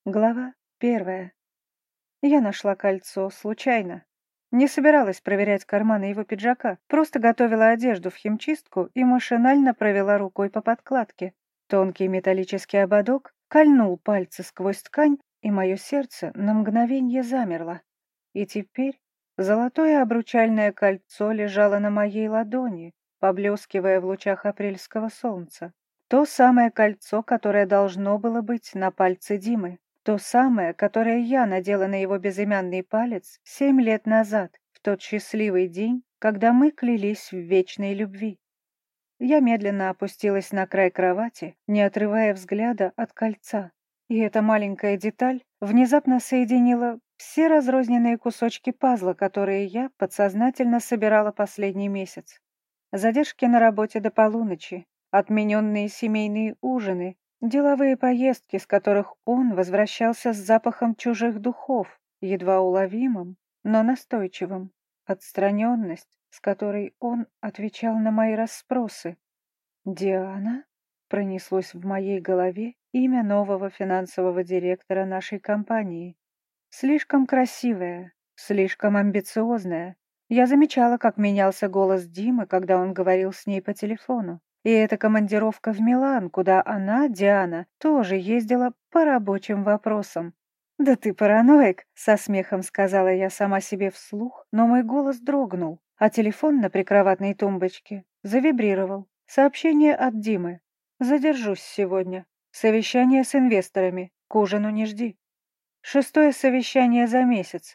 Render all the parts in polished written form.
Глава 1. Я нашла кольцо случайно. Не собиралась проверять карманы его пиджака, просто готовила одежду в химчистку и машинально провела рукой по подкладке. Тонкий металлический ободок кольнул пальцы сквозь ткань, и мое сердце на мгновение замерло. И теперь золотое обручальное кольцо лежало на моей ладони, поблескивая в лучах апрельского солнца. То самое кольцо, которое должно было быть на пальце Димы. То самое, которое я надела на его безымянный палец 7 лет назад, в тот счастливый день, когда мы клялись в вечной любви. Я медленно опустилась на край кровати, не отрывая взгляда от кольца. И эта маленькая деталь внезапно соединила все разрозненные кусочки пазла, которые я подсознательно собирала последний месяц. Задержки на работе до полуночи, отмененные семейные ужины, деловые поездки, с которых он возвращался с запахом чужих духов, едва уловимым, но настойчивым, отстраненность, с которой он отвечал на мои расспросы. «Диана?» — пронеслось в моей голове имя нового финансового директора нашей компании. Слишком красивая, слишком амбициозная. Я замечала, как менялся голос Димы, когда он говорил с ней по телефону. И эта командировка в Милан, куда она, Диана, тоже ездила по рабочим вопросам. «Да ты параноик», — со смехом сказала я сама себе вслух, но мой голос дрогнул, а телефон на прикроватной тумбочке завибрировал. Сообщение от Димы. «Задержусь сегодня. Совещание с инвесторами. К ужину не жди». 6-е совещание за месяц.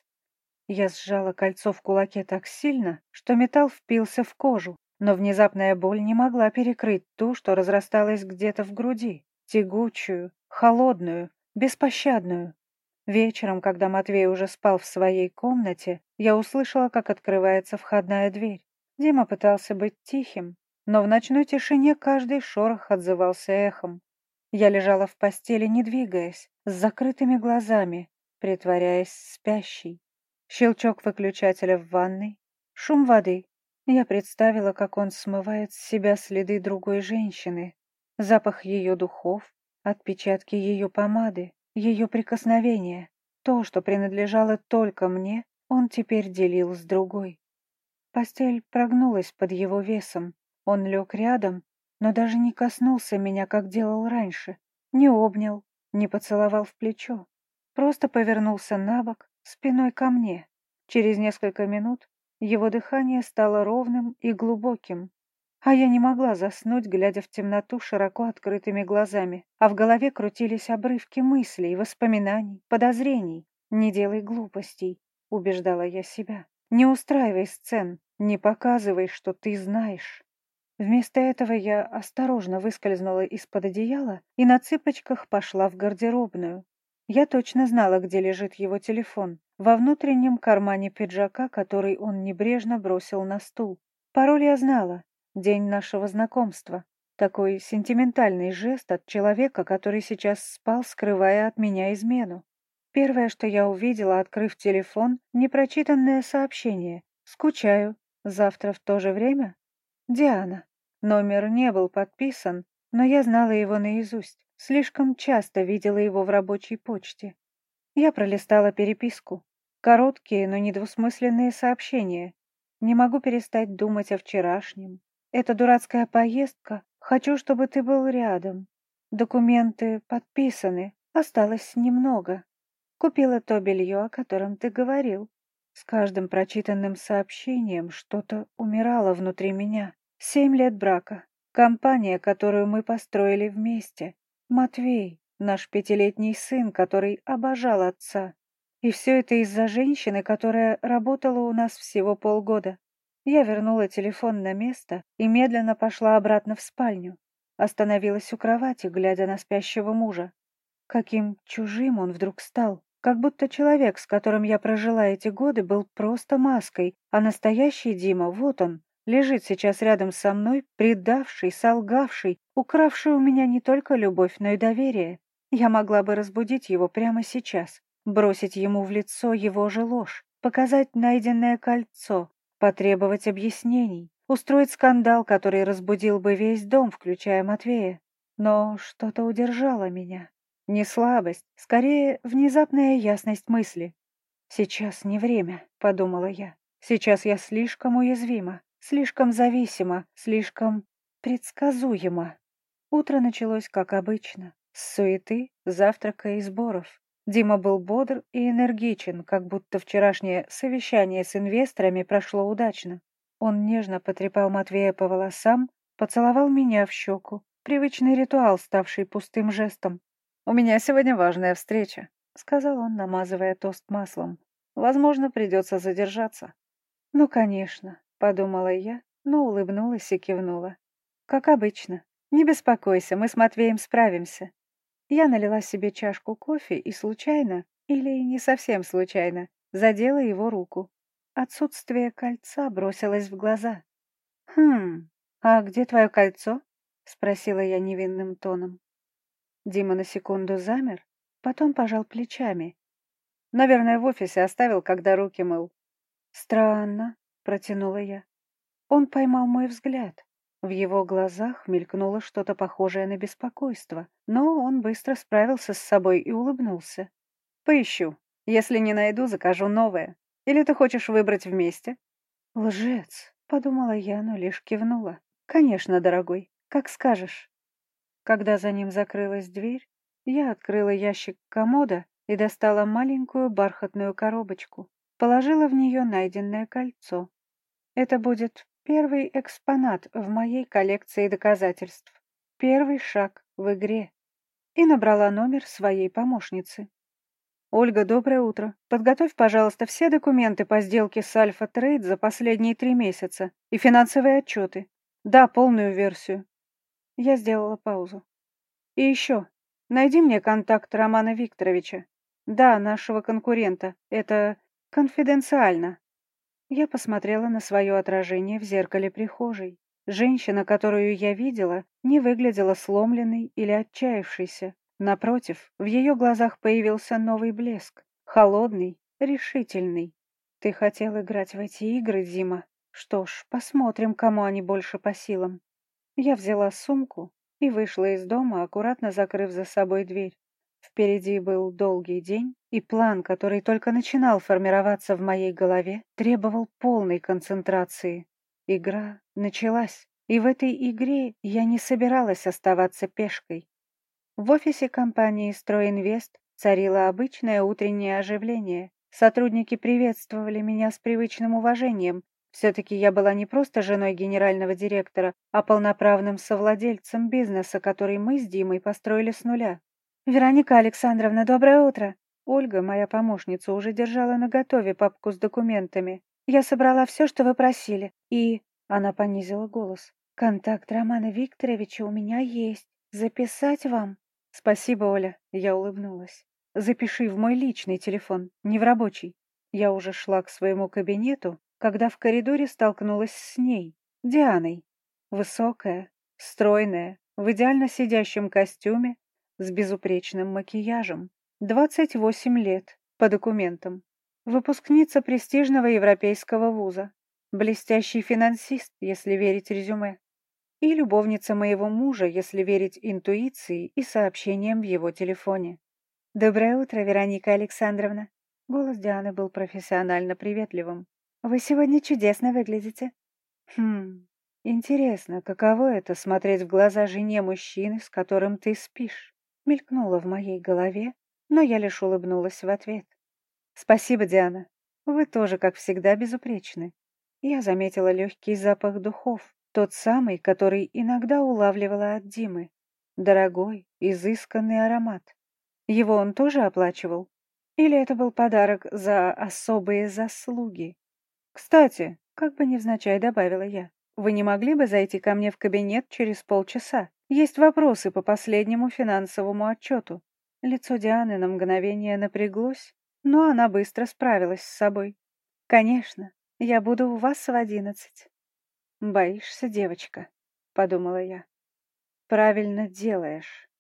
Я сжала кольцо в кулаке так сильно, что металл впился в кожу, но внезапная боль не могла перекрыть ту, что разрасталась где-то в груди, тягучую, холодную, беспощадную. Вечером, когда Матвей уже спал в своей комнате, я услышала, как открывается входная дверь. Дима пытался быть тихим, но в ночной тишине каждый шорох отзывался эхом. Я лежала в постели, не двигаясь, с закрытыми глазами, притворяясь спящей. Щелчок выключателя в ванной, шум воды. Я представила, как он смывает с себя следы другой женщины, запах ее духов, отпечатки ее помады, ее прикосновения. То, что принадлежало только мне, он теперь делил с другой. Постель прогнулась под его весом. Он лег рядом, но даже не коснулся меня, как делал раньше. Не обнял, не поцеловал в плечо. Просто повернулся на бок, спиной ко мне. Через несколько минут его дыхание стало ровным и глубоким. А я не могла заснуть, глядя в темноту широко открытыми глазами. А в голове крутились обрывки мыслей, воспоминаний, подозрений. «Не делай глупостей», — убеждала я себя. «Не устраивай сцен, не показывай, что ты знаешь». Вместо этого я осторожно выскользнула из-под одеяла и на цыпочках пошла в гардеробную. Я точно знала, где лежит его телефон, во внутреннем кармане пиджака, который он небрежно бросил на стул. Пароль я знала, день нашего знакомства. Такой сентиментальный жест от человека, который сейчас спал, скрывая от меня измену. Первое, что я увидела, открыв телефон, непрочитанное сообщение. «Скучаю. Завтра в то же время?» Диана. Номер не был подписан, но я знала его наизусть. Слишком часто видела его в рабочей почте. Я пролистала переписку. Короткие, но недвусмысленные сообщения. Не могу перестать думать о вчерашнем. Это дурацкая поездка. Хочу, чтобы ты был рядом. Документы подписаны. Осталось немного. Купила то белье, о котором ты говорил. С каждым прочитанным сообщением что-то умирало внутри меня. 7 лет брака. Компания, которую мы построили вместе. Матвей, наш 5-летний сын, который обожал отца. И все это из-за женщины, которая работала у нас всего полгода. Я вернула телефон на место и медленно пошла обратно в спальню. Остановилась у кровати, глядя на спящего мужа. Каким чужим он вдруг стал. Как будто человек, с которым я прожила эти годы, был просто маской, а настоящий Дима, вот он, лежит сейчас рядом со мной, предавший, солгавший, укравший у меня не только любовь, но и доверие. Я могла бы разбудить его прямо сейчас, бросить ему в лицо его же ложь, показать найденное кольцо, потребовать объяснений, устроить скандал, который разбудил бы весь дом, включая Матвея. Но что-то удержало меня. Не слабость, скорее внезапная ясность мысли. «Сейчас не время», — подумала я. «Сейчас я слишком уязвима, слишком зависима, слишком предсказуема». Утро началось как обычно, с суеты, завтрака и сборов. Дима был бодр и энергичен, как будто вчерашнее совещание с инвесторами прошло удачно. Он нежно потрепал Матвея по волосам, поцеловал меня в щеку. Привычный ритуал, ставший пустым жестом. «У меня сегодня важная встреча», — сказал он, намазывая тост маслом. «Возможно, придется задержаться». «Ну, конечно», — подумала я, но улыбнулась и кивнула. «Как обычно. Не беспокойся, мы с Матвеем справимся». Я налила себе чашку кофе и случайно, или не совсем случайно, задела его руку. Отсутствие кольца бросилось в глаза. «Хм, а где твое кольцо?» — спросила я невинным тоном. Дима на секунду замер, потом пожал плечами. «Наверное, в офисе оставил, когда руки мыл». «Странно», — протянула я. Он поймал мой взгляд. В его глазах мелькнуло что-то похожее на беспокойство, но он быстро справился с собой и улыбнулся. «Поищу. Если не найду, закажу новое. Или ты хочешь выбрать вместе?» «Лжец», — подумала я, но лишь кивнула. «Конечно, дорогой, как скажешь». Когда за ним закрылась дверь, я открыла ящик комода и достала маленькую бархатную коробочку. Положила в нее найденное кольцо. Это будет первый экспонат в моей коллекции доказательств. Первый шаг в игре. И набрала номер своей помощницы. «Ольга, доброе утро. Подготовь, пожалуйста, все документы по сделке с Альфа Трейд за последние 3 месяца и финансовые отчеты. Да, полную версию». Я сделала паузу. «И еще. Найди мне контакт Романа Викторовича. Да, нашего конкурента. Это конфиденциально». Я посмотрела на свое отражение в зеркале прихожей. Женщина, которую я видела, не выглядела сломленной или отчаявшейся. Напротив, в ее глазах появился новый блеск. Холодный, решительный. «Ты хотел играть в эти игры, Дима? Что ж, посмотрим, кому они больше по силам». Я взяла сумку и вышла из дома, аккуратно закрыв за собой дверь. Впереди был долгий день, и план, который только начинал формироваться в моей голове, требовал полной концентрации. Игра началась, и в этой игре я не собиралась оставаться пешкой. В офисе компании «Стройинвест» царило обычное утреннее оживление. Сотрудники приветствовали меня с привычным уважением. Все-таки я была не просто женой генерального директора, а полноправным совладельцем бизнеса, который мы с Димой построили с нуля. «Вероника Александровна, доброе утро!» Ольга, моя помощница, уже держала наготове папку с документами. «Я собрала все, что вы просили, и...» Она понизила голос. «Контакт Романа Викторовича у меня есть. Записать вам?» «Спасибо, Оля», — я улыбнулась. «Запиши в мой личный телефон, не в рабочий». Я уже шла к своему кабинету, когда в коридоре столкнулась с ней, Дианой. Высокая, стройная, в идеально сидящем костюме, с безупречным макияжем. 28 лет, по документам. Выпускница престижного европейского вуза. Блестящий финансист, если верить резюме. И любовница моего мужа, если верить интуиции и сообщениям в его телефоне. «Доброе утро, Вероника Александровна». Голос Дианы был профессионально приветливым. «Вы сегодня чудесно выглядите». Интересно, каково это — смотреть в глаза жене мужчины, с которым ты спишь?» Мелькнуло в моей голове, но я лишь улыбнулась в ответ. «Спасибо, Диана. Вы тоже, как всегда, безупречны». Я заметила легкий запах духов, тот самый, который иногда улавливала от Димы. Дорогой, изысканный аромат. Его он тоже оплачивал? Или это был подарок за особые заслуги? «Кстати», как бы невзначай добавила я, «вы не могли бы зайти ко мне в кабинет через полчаса? Есть вопросы по последнему финансовому отчету». Лицо Дианы на мгновение напряглось, но она быстро справилась с собой. «Конечно, я буду у вас в 11». «Боишься, девочка?» — подумала я. «Правильно делаешь».